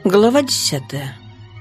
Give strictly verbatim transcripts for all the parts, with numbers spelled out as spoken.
Глава десятая.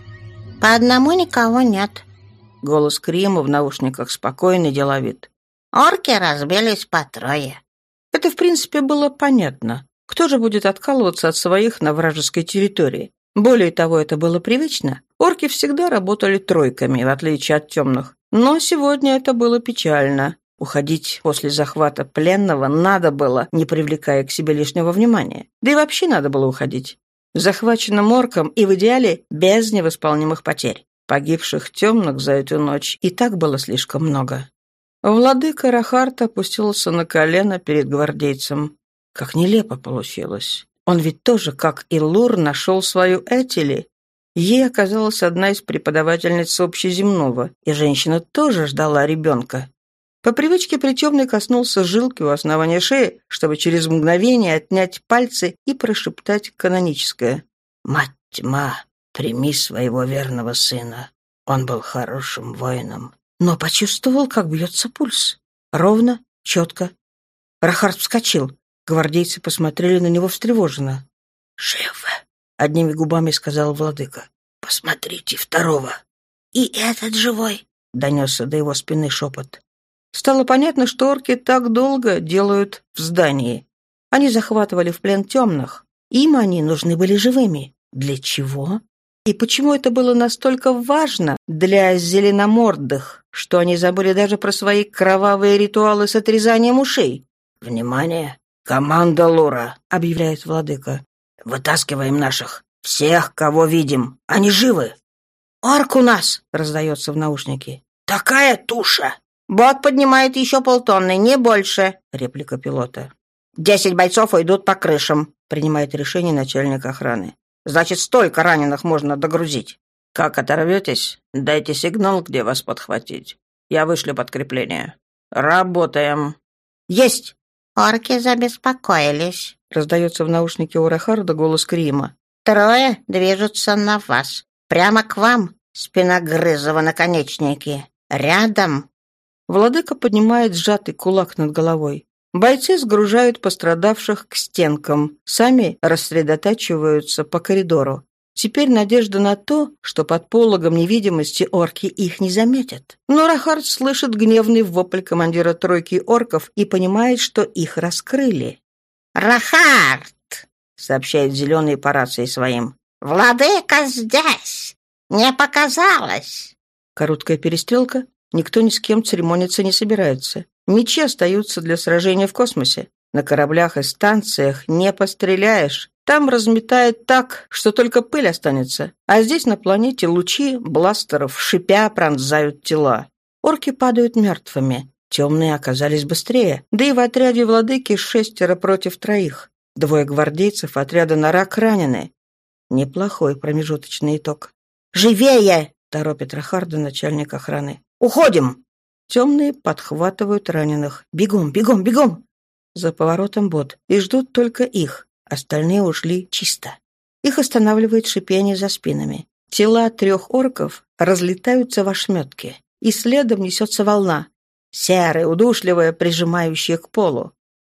«По одному никого нет». Голос Крима в наушниках спокойный, деловит. «Орки разбились по трое». Это, в принципе, было понятно. Кто же будет откалываться от своих на вражеской территории? Более того, это было привычно. Орки всегда работали тройками, в отличие от темных. Но сегодня это было печально. Уходить после захвата пленного надо было, не привлекая к себе лишнего внимания. Да и вообще надо было уходить. Захваченным оркам и в идеале без невосполнимых потерь. Погибших темных за эту ночь и так было слишком много. Владыка Рахард опустился на колено перед гвардейцем. Как нелепо получилось. Он ведь тоже, как и Лур, нашел свою Этили. Ей оказалась одна из преподавательниц общеземного, и женщина тоже ждала ребенка. По привычке притемный коснулся жилки у основания шеи, чтобы через мгновение отнять пальцы и прошептать каноническое. «Мать тьма, прими своего верного сына. Он был хорошим воином». Но почувствовал, как бьется пульс. Ровно, четко. Рахард вскочил. Гвардейцы посмотрели на него встревоженно. «Живо!» — одними губами сказал владыка. «Посмотрите второго!» «И этот живой!» — донесся до его спины шепот. Стало понятно, что орки так долго делают в здании. Они захватывали в плен темных. Им они нужны были живыми. Для чего? И почему это было настолько важно для зеленомордых, что они забыли даже про свои кровавые ритуалы с отрезанием ушей? «Внимание! Команда Лура!» — объявляет владыка. «Вытаскиваем наших! Всех, кого видим! Они живы!» «Орк у нас!» — раздается в наушнике. «Такая туша!» «Бот поднимает еще полтонны, не больше», — реплика пилота. «Десять бойцов уйдут по крышам», — принимает решение начальник охраны. «Значит, столько раненых можно догрузить. Как оторветесь, дайте сигнал, где вас подхватить. Я вышлю подкрепление. Работаем». «Есть!» «Орки забеспокоились», — раздается в наушнике у Рахарда голос Крима. «Трое движутся на вас. Прямо к вам, спиногрызово наконечники. Рядом». Владыка поднимает сжатый кулак над головой. Бойцы сгружают пострадавших к стенкам, сами рассредотачиваются по коридору. Теперь надежда на то, что под пологом невидимости орки их не заметят. Но Рахард слышит гневный вопль командира тройки орков и понимает, что их раскрыли. «Рахард!» — сообщает зеленый по рации своим. «Владыка здесь! Не показалось!» Короткая перестрелка. Никто ни с кем церемониться не собирается. Мечи остаются для сражения в космосе. На кораблях и станциях не постреляешь. Там разметает так, что только пыль останется. А здесь на планете лучи бластеров, шипя, пронзают тела. Орки падают мертвыми. Темные оказались быстрее. Да и в отряде владыки шестеро против троих. Двое гвардейцев отряда Нарак ранены. Неплохой промежуточный итог. «Живее!» — торопит Рахарда начальник охраны. «Уходим!» Темные подхватывают раненых. «Бегом, бегом, бегом!» За поворотом бот. И ждут только их. Остальные ушли чисто. Их останавливает шипение за спинами. Тела трех орков разлетаются в ошметки. И следом несется волна. Серая, удушливая, прижимающая к полу.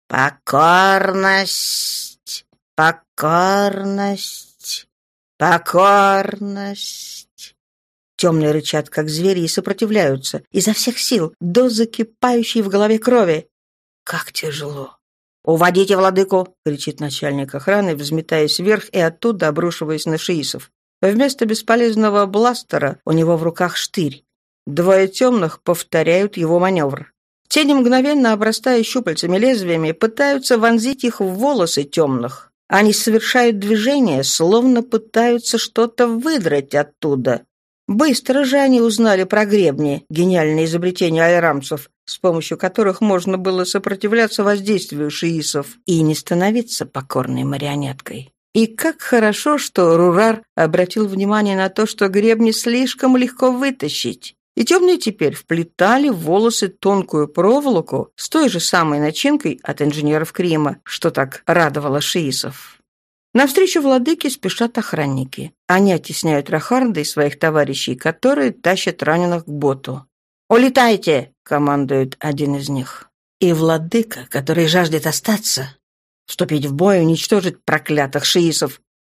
«Покорность! Покорность! Покорность!» Темные рычат, как звери, и сопротивляются. Изо всех сил, до закипающей в голове крови. Как тяжело. «Уводите владыку!» — кричит начальник охраны, взметаясь вверх и оттуда обрушиваясь на шиисов. Вместо бесполезного бластера у него в руках штырь. Двое темных повторяют его маневр. Тени, мгновенно обрастая щупальцами лезвиями, пытаются вонзить их в волосы темных. Они совершают движение, словно пытаются что-то выдрать оттуда. Быстро же они узнали про гребни, гениальное изобретение айрамцев, с помощью которых можно было сопротивляться воздействию шиисов и не становиться покорной марионеткой. И как хорошо, что Рурар обратил внимание на то, что гребни слишком легко вытащить. И темные теперь вплетали в волосы тонкую проволоку с той же самой начинкой от инженеров Крима, что так радовало шиисов. Навстречу владыке спешат охранники. Они оттесняют Рахарда и своих товарищей, которые тащат раненых к боту. «Улетайте!» — командует один из них. И владыка, который жаждет остаться, вступить в бой, уничтожить проклятых шиисов,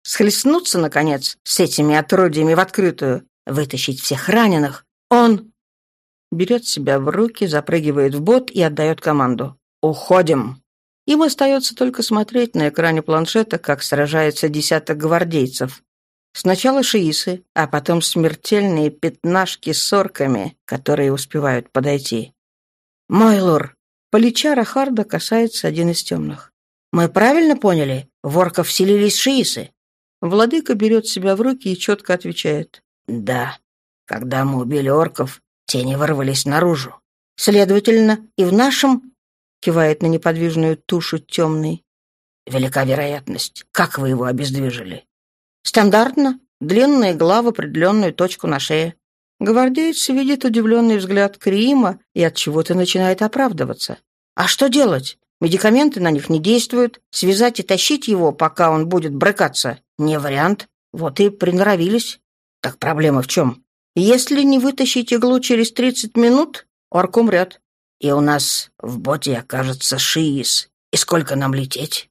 Схлестнуться, наконец, с этими отродьями в открытую, вытащить всех раненых. Он берет себя в руки, запрыгивает в бот и отдает команду. «Уходим!» Им остается только смотреть на экране планшета, как сражается десяток гвардейцев. Сначала шиисы, а потом смертельные пятнашки с орками, которые успевают подойти. «Мойлор!» Плеча Рахарда касается один из темных. «Мы правильно поняли? В орков вселились шиисы?» Владыка берет себя в руки и четко отвечает. «Да. Когда мы убили орков, тени вырвались наружу. Следовательно, и в нашем...» Кивает на неподвижную тушу темный. «Велика вероятность. Как вы его обездвижили?» «Стандартно. Длинная игла в определенную точку на шее». Гвардеец видит удивленный взгляд Криима и от чего-то начинает оправдываться. «А что делать? Медикаменты на них не действуют. Связать и тащить его, пока он будет брыкаться, не вариант. Вот и приноровились». «Так проблема в чем? Если не вытащить иглу через тридцать минут, орк умрет. И у нас в боте окажется шиис. И сколько нам лететь?»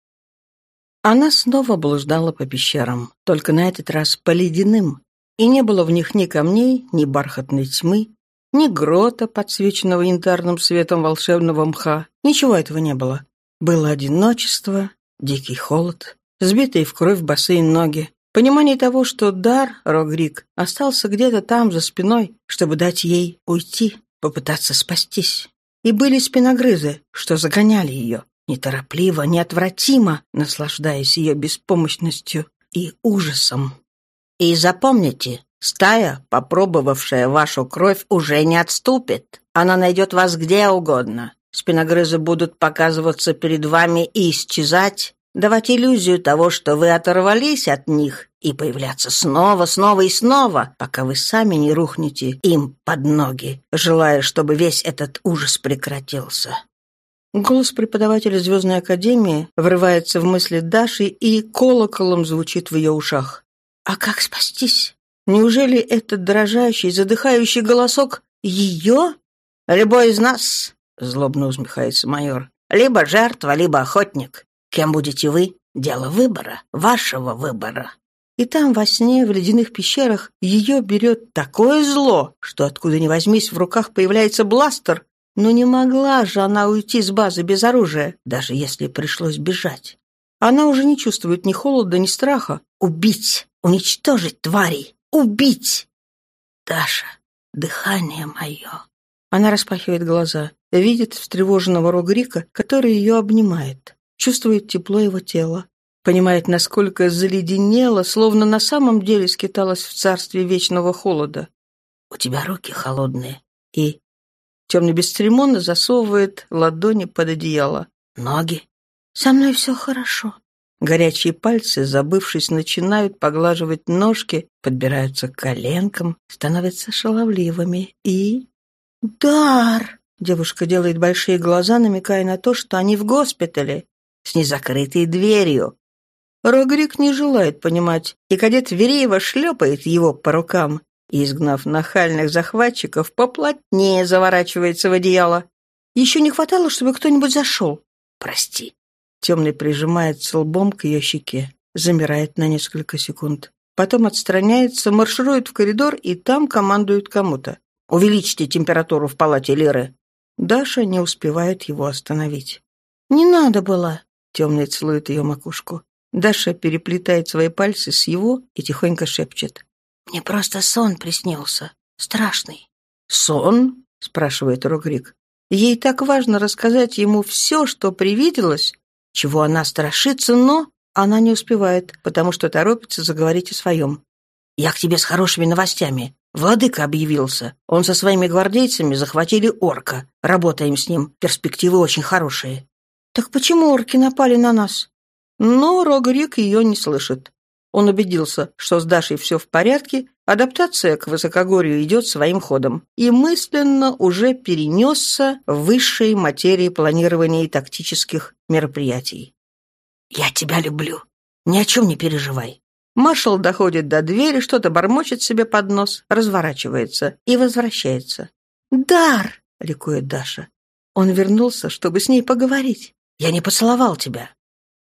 Она снова блуждала по пещерам, только на этот раз по ледяным. И не было в них ни камней, ни бархатной тьмы, ни грота, подсвеченного янтарным светом волшебного мха. Ничего этого не было. Было одиночество, дикий холод, сбитые в кровь босые ноги, понимание того, что дар, Рогрик, остался где-то там, за спиной, чтобы дать ей уйти, попытаться спастись. И были спиногрызы, что загоняли ее, неторопливо, неотвратимо, наслаждаясь ее беспомощностью и ужасом. И запомните, стая, попробовавшая вашу кровь, уже не отступит. Она найдет вас где угодно. Спиногрызы будут показываться перед вами и исчезать, давать иллюзию того, что вы оторвались от них, и появляться снова, снова и снова, пока вы сами не рухнете им под ноги, желая, чтобы весь этот ужас прекратился. Голос преподавателя Звездной Академии врывается в мысли Даши и колоколом звучит в ее ушах. А как спастись? Неужели этот дрожащий, задыхающий голосок ее? «Любой из нас», — злобно усмехается майор, — «либо жертва, либо охотник. Кем будете вы? Дело выбора, вашего выбора». И там, во сне, в ледяных пещерах, ее берет такое зло, что откуда ни возьмись, в руках появляется бластер. Но не могла же она уйти с базы без оружия, даже если пришлось бежать. Она уже не чувствует ни холода, ни страха. Убить, уничтожить тварей, убить! Даша, дыхание мое. Она распахивает глаза, видит встревоженного Рогрика, который ее обнимает, чувствует тепло его тела, понимает, насколько заледенела, словно на самом деле скиталась в царстве вечного холода. «У тебя руки холодные». И темный бесцеремонно засовывает ладони под одеяло. «Ноги?» «Со мной все хорошо». Горячие пальцы, забывшись, начинают поглаживать ножки, подбираются к коленкам, становятся шаловливыми и... «Дар!» Девушка делает большие глаза, намекая на то, что они в госпитале, с незакрытой дверью. Рогрик не желает понимать, и кадет Вереева шлепает его по рукам и, изгнав нахальных захватчиков, поплотнее заворачивается в одеяло. Еще не хватало, чтобы кто-нибудь зашел. «Прости». Темный прижимается лбом к ее щеке, замирает на несколько секунд. Потом отстраняется, марширует в коридор и там командует кому-то. «Увеличьте температуру в палате Леры». Даша не успевает его остановить. «Не надо было». Темный целует ее макушку. Даша переплетает свои пальцы с его и тихонько шепчет. «Мне просто сон приснился. Страшный». «Сон?» — спрашивает Рогрик. Ей так важно рассказать ему все, что привиделось, чего она страшится, но она не успевает, потому что торопится заговорить о своем. «Я к тебе с хорошими новостями. Владыка объявился. Он со своими гвардейцами захватили орка. Работаем с ним. Перспективы очень хорошие». «Так почему орки напали на нас?» Но Рогрик ее не слышит. Он убедился, что с Дашей все в порядке, адаптация к высокогорью идет своим ходом, и мысленно уже перенесся в высшие материи планирования и тактических мероприятий. «Я тебя люблю. Ни о чем не переживай». Маршал доходит до двери, что-то бормочет себе под нос, разворачивается и возвращается. «Дар!» — ликует Даша. Он вернулся, чтобы с ней поговорить. «Я не поцеловал тебя».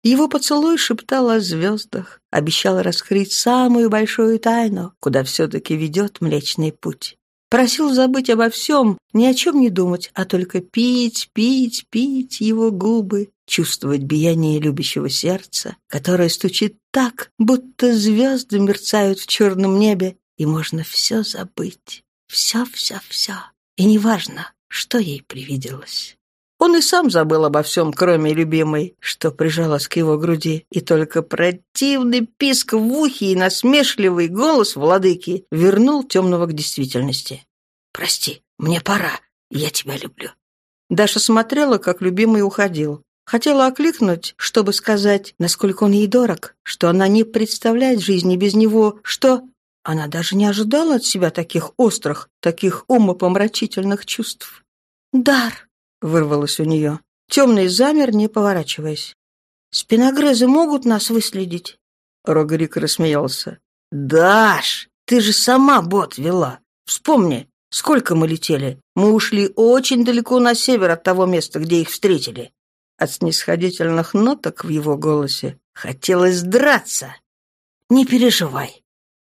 Его поцелуй шептал о звездах, обещал раскрыть самую большую тайну, куда все-таки ведет Млечный Путь. Просил забыть обо всем, ни о чем не думать, а только пить, пить, пить его губы, чувствовать биение любящего сердца, которое стучит так, будто звезды мерцают в черном небе, и можно все забыть. Все-все-все. И неважно, что ей привиделось. Он и сам забыл обо всем, кроме любимой, что прижалась к его груди, и только противный писк в ухе и насмешливый голос владыки вернул темного к действительности. «Прости, мне пора, я тебя люблю». Даша смотрела, как любимый уходил. Хотела окликнуть, чтобы сказать, насколько он ей дорог, что она не представляет жизни без него, что... Она даже не ожидала от себя таких острых, таких умопомрачительных чувств. «Дар!» — вырвалось у нее. Темный замер, не поворачиваясь. «Спиногрызы могут нас выследить?» Рогрик рассмеялся. «Даш, ты же сама бот вела. Вспомни, сколько мы летели. Мы ушли очень далеко на север от того места, где их встретили». От снисходительных ноток в его голосе хотелось драться. «Не переживай».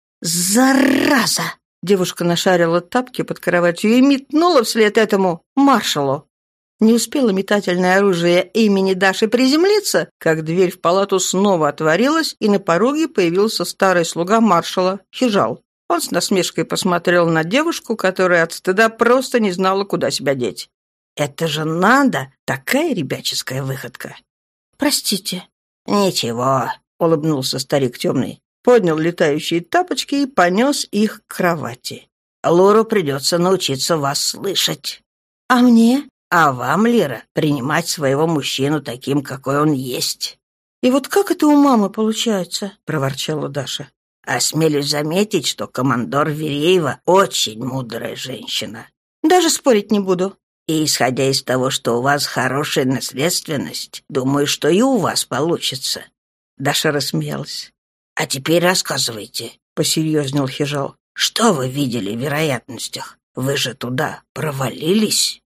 «Зараза!» Девушка нашарила тапки под кроватью и метнула вслед этому маршалу. Не успело метательное оружие имени Даши приземлиться, как дверь в палату снова отворилась, и на пороге появился старый слуга маршала, Хижал. Он с насмешкой посмотрел на девушку, которая от стыда просто не знала, куда себя деть. «Это же надо! Такая ребяческая выходка!» «Простите». «Ничего», — улыбнулся старик темный. Поднял летающие тапочки и понес их к кровати. «Лору придется научиться вас слышать». «А мне?» «А вам, Лира, принимать своего мужчину таким, какой он есть». «И вот как это у мамы получается?» — проворчала Даша. «Осмелюсь заметить, что командор Вереева очень мудрая женщина». «Даже спорить не буду». «И исходя из того, что у вас хорошая наследственность, думаю, что и у вас получится». Даша рассмеялась. «А теперь рассказывайте», — посерьезнел Хижал. «Что вы видели в вероятностях? Вы же туда провалились?»